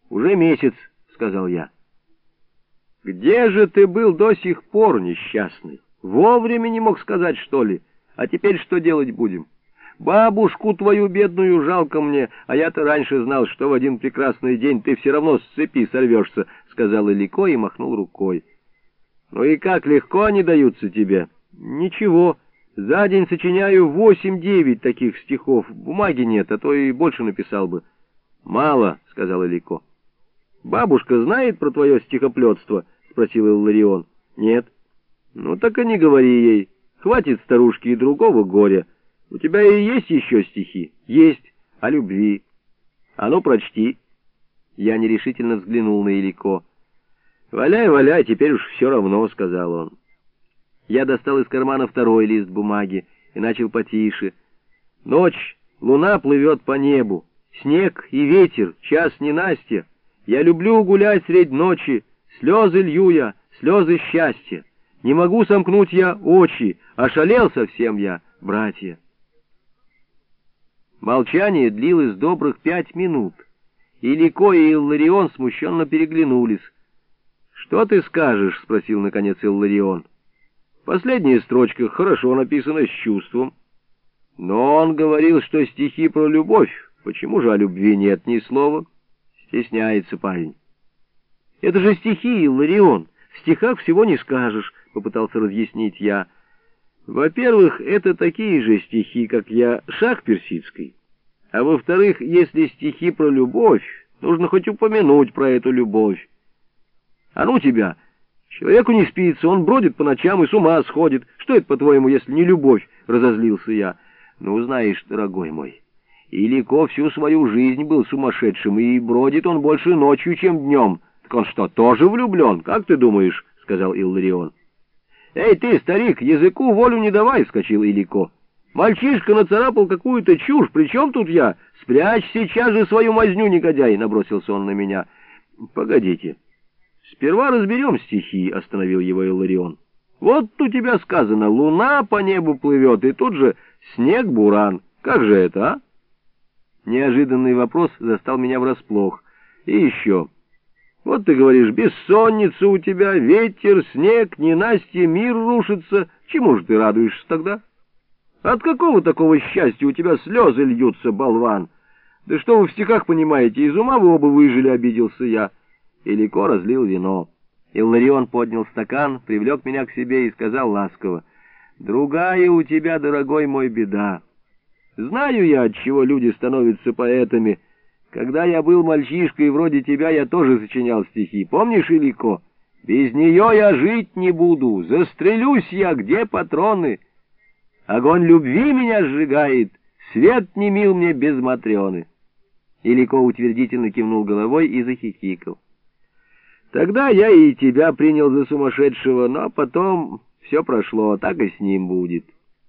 «Уже месяц», — сказал я. «Где же ты был до сих пор, несчастный? Вовремя не мог сказать, что ли? А теперь что делать будем? Бабушку твою бедную жалко мне, а я-то раньше знал, что в один прекрасный день ты все равно с цепи сорвешься», — сказал Илико и махнул рукой. «Ну и как, легко они даются тебе?» «Ничего, за день сочиняю 8-9 таких стихов, бумаги нет, а то и больше написал бы». «Мало», — сказал Илико. «Бабушка знает про твое стихоплетство?» — спросил Илларион. «Нет». «Ну так и не говори ей. Хватит старушки и другого горя. У тебя и есть еще стихи?» «Есть. О любви». «А ну, прочти». Я нерешительно взглянул на Илико. «Валяй, валяй, теперь уж все равно», — сказал он. Я достал из кармана второй лист бумаги и начал потише. «Ночь, луна плывет по небу, снег и ветер, час ненастья. Я люблю гулять средь ночи, слезы лью я, слезы счастья. Не могу сомкнуть я очи, ошалел совсем я, братья». Молчание длилось добрых 5 минут. Илико и Илларион смущенно переглянулись. «Что ты скажешь?» — спросил наконец Илларион. «Последняя строчка хорошо написана, с чувством». «Но он говорил, что стихи про любовь. Почему же о любви нет ни слова?» Стесняется парень. «Это же стихи, Илларион. В стихах всего не скажешь», — попытался разъяснить я. «Во-первых, это такие же стихи, как я, шах персидский. А во-вторых, если стихи про любовь, нужно хоть упомянуть про эту любовь. А ну тебя! Человеку не спится, он бродит по ночам и с ума сходит. Что это, по-твоему, если не любовь?» — разозлился я. «Ну, знаешь, дорогой мой, Илико всю свою жизнь был сумасшедшим, и бродит он больше ночью, чем днем. Так он что, тоже влюблен? Как ты думаешь?» — сказал Илларион. «Эй ты, старик, языку волю не давай!» — вскочил Илико. «Мальчишка нацарапал какую-то чушь, при чем тут я? Спрячь сейчас же свою мазню, негодяй!» — набросился он на меня. «Погодите, сперва разберем стихи», — остановил его Илларион. «Вот у тебя сказано, луна по небу плывет, и тут же снег-буран. Как же это, а?» Неожиданный вопрос застал меня врасплох. «И еще. Вот ты говоришь, бессонница у тебя, ветер, снег, ненастье, мир рушится. Чему же ты радуешься тогда? От какого такого счастья у тебя слезы льются, болван? Да что вы в стихах понимаете, из ума вы оба выжили», — обиделся я. Илико разлил вино. Илларион поднял стакан, привлек меня к себе и сказал ласково: «Другая у тебя, дорогой мой, беда. Знаю я, от чего люди становятся поэтами. Когда я был мальчишкой вроде тебя, я тоже сочинял стихи. Помнишь, Илико? Без нее я жить не буду. Застрелюсь я, где патроны? Огонь любви меня сжигает, свет не мил мне без Матрёны». Илико утвердительно кивнул головой и захихикал. «Тогда я и тебя принял за сумасшедшего, но потом все прошло, так и с ним будет.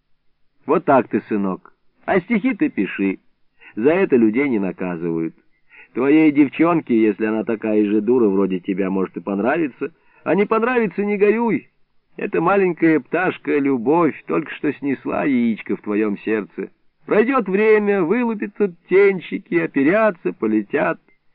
Вот так ты, сынок. А стихи ты пиши. За это людей не наказывают. Твоей девчонке, если она такая же дура вроде тебя, может и понравится. А не понравится, не горюй. Эта маленькая пташка, любовь, только что снесла яичко в твоем сердце. Пройдет время, вылупятся птенчики, оперятся, полетят.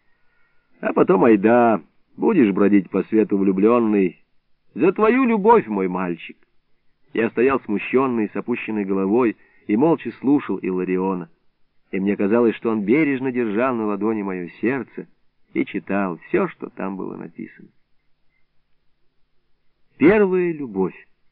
А потом айда, будешь бродить по свету влюбленный. За твою любовь, мой мальчик». Я стоял смущенный, с опущенной головой, и молча слушал Иллариона. И мне казалось, что он бережно держал на ладони мое сердце и читал все, что там было написано. Первая любовь.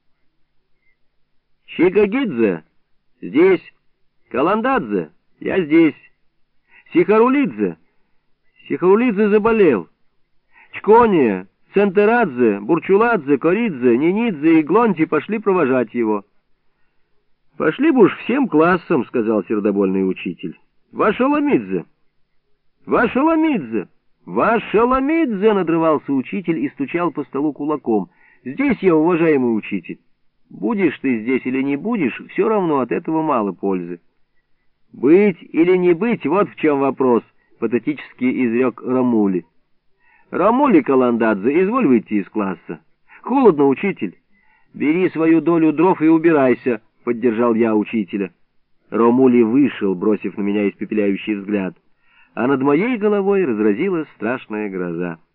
Чикагидзе здесь, Каландадзе я здесь, Сихарулидзе заболел, Чкония, Центерадзе, Бурчуладзе, Коридзе, Нинидзе и Глонти пошли провожать его. «Пошли бы уж всем классом», — сказал сердобольный учитель. «Вашаламидзе! Вашаламидзе! Вашаламидзе!» — надрывался учитель и стучал по столу кулаком. «Здесь я, уважаемый учитель. Будешь ты здесь или не будешь, все равно от этого мало пользы». «Быть или не быть, вот в чем вопрос», — патетически изрек Рамули. «Рамули Каландадзе, изволь выйти из класса». «Холодно, учитель». «Бери свою долю дров и убирайся», — поддержал я учителя. Ромули вышел, бросив на меня испепеляющий взгляд. а над моей головой разразилась страшная гроза.